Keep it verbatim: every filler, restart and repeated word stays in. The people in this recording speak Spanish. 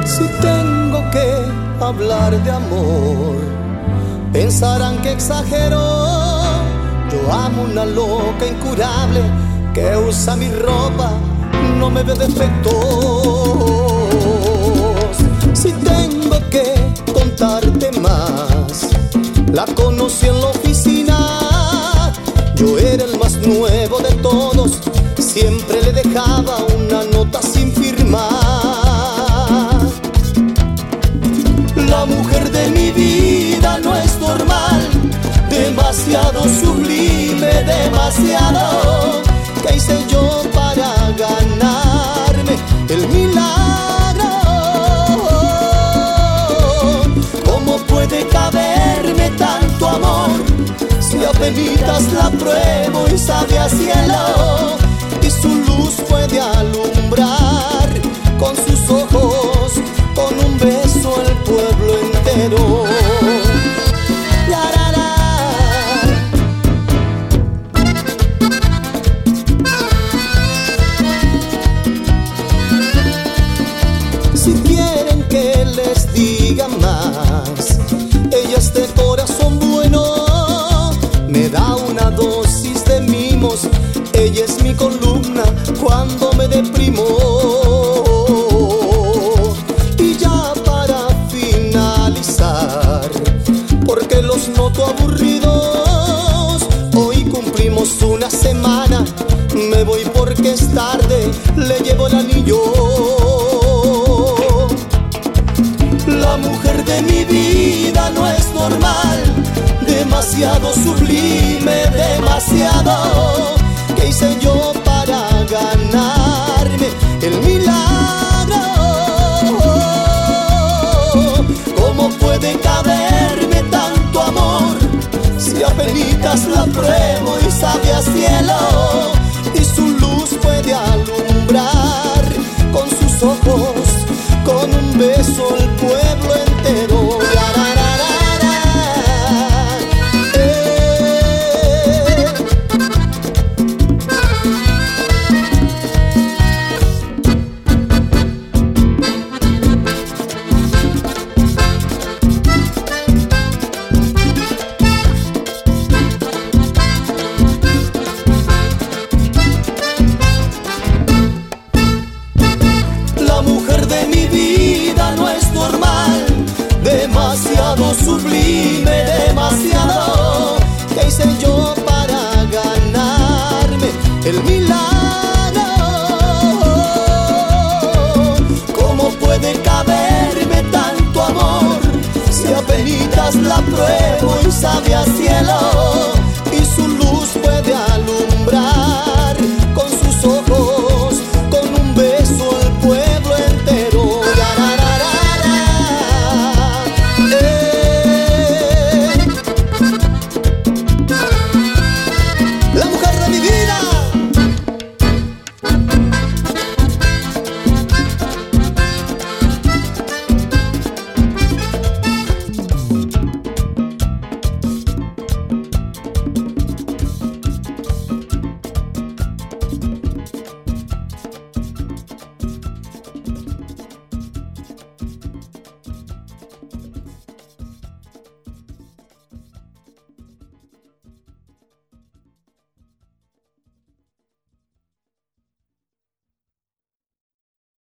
Si tengo que hablar de amor, pensarán que exagero. Yo amo una loca incurable que usa mi ropa, no me ve defectos. Si tengo que contarte más, la conocí en la oficina. Yo era el más nuevo de todos, siempre le dejaba una nota sin firmar. La mujer de mi vida no es normal, demasiado sublime, demasiado. ¿Qué hice yo para ganarme el milagro? ¿Cómo puede caberme tanto amor si apenitas la pruebo y sabe a cielo? Y su luz puede alumbrar con sus ojos, con un beso el pueblo entero. Si quieren que les diga más, ella es de corazón bueno, me da una dosis de mimos. Ella es mi columna cuando me deprimo. Y ya para finalizar, porque los noto aburridos, hoy cumplimos una semana. Me voy porque es tarde, le llevo el anillo. La mujer de mi vida no es normal, demasiado sublime, demasiado. ¿Qué hice yo para ganarme el milagro? ¿Cómo puede caberme tanto amor si apenitas la pruebo y sabe a cielo? Y su luz puede alumbrar con sus ojos, con un beso el pueblo entero. La mujer de mi vida no es normal, demasiado sublime, demasiado. ¿Qué hice yo para ganarme el milagro? ¿Cómo puede caberme tanto amor si apenitas la pruebo y sabe así?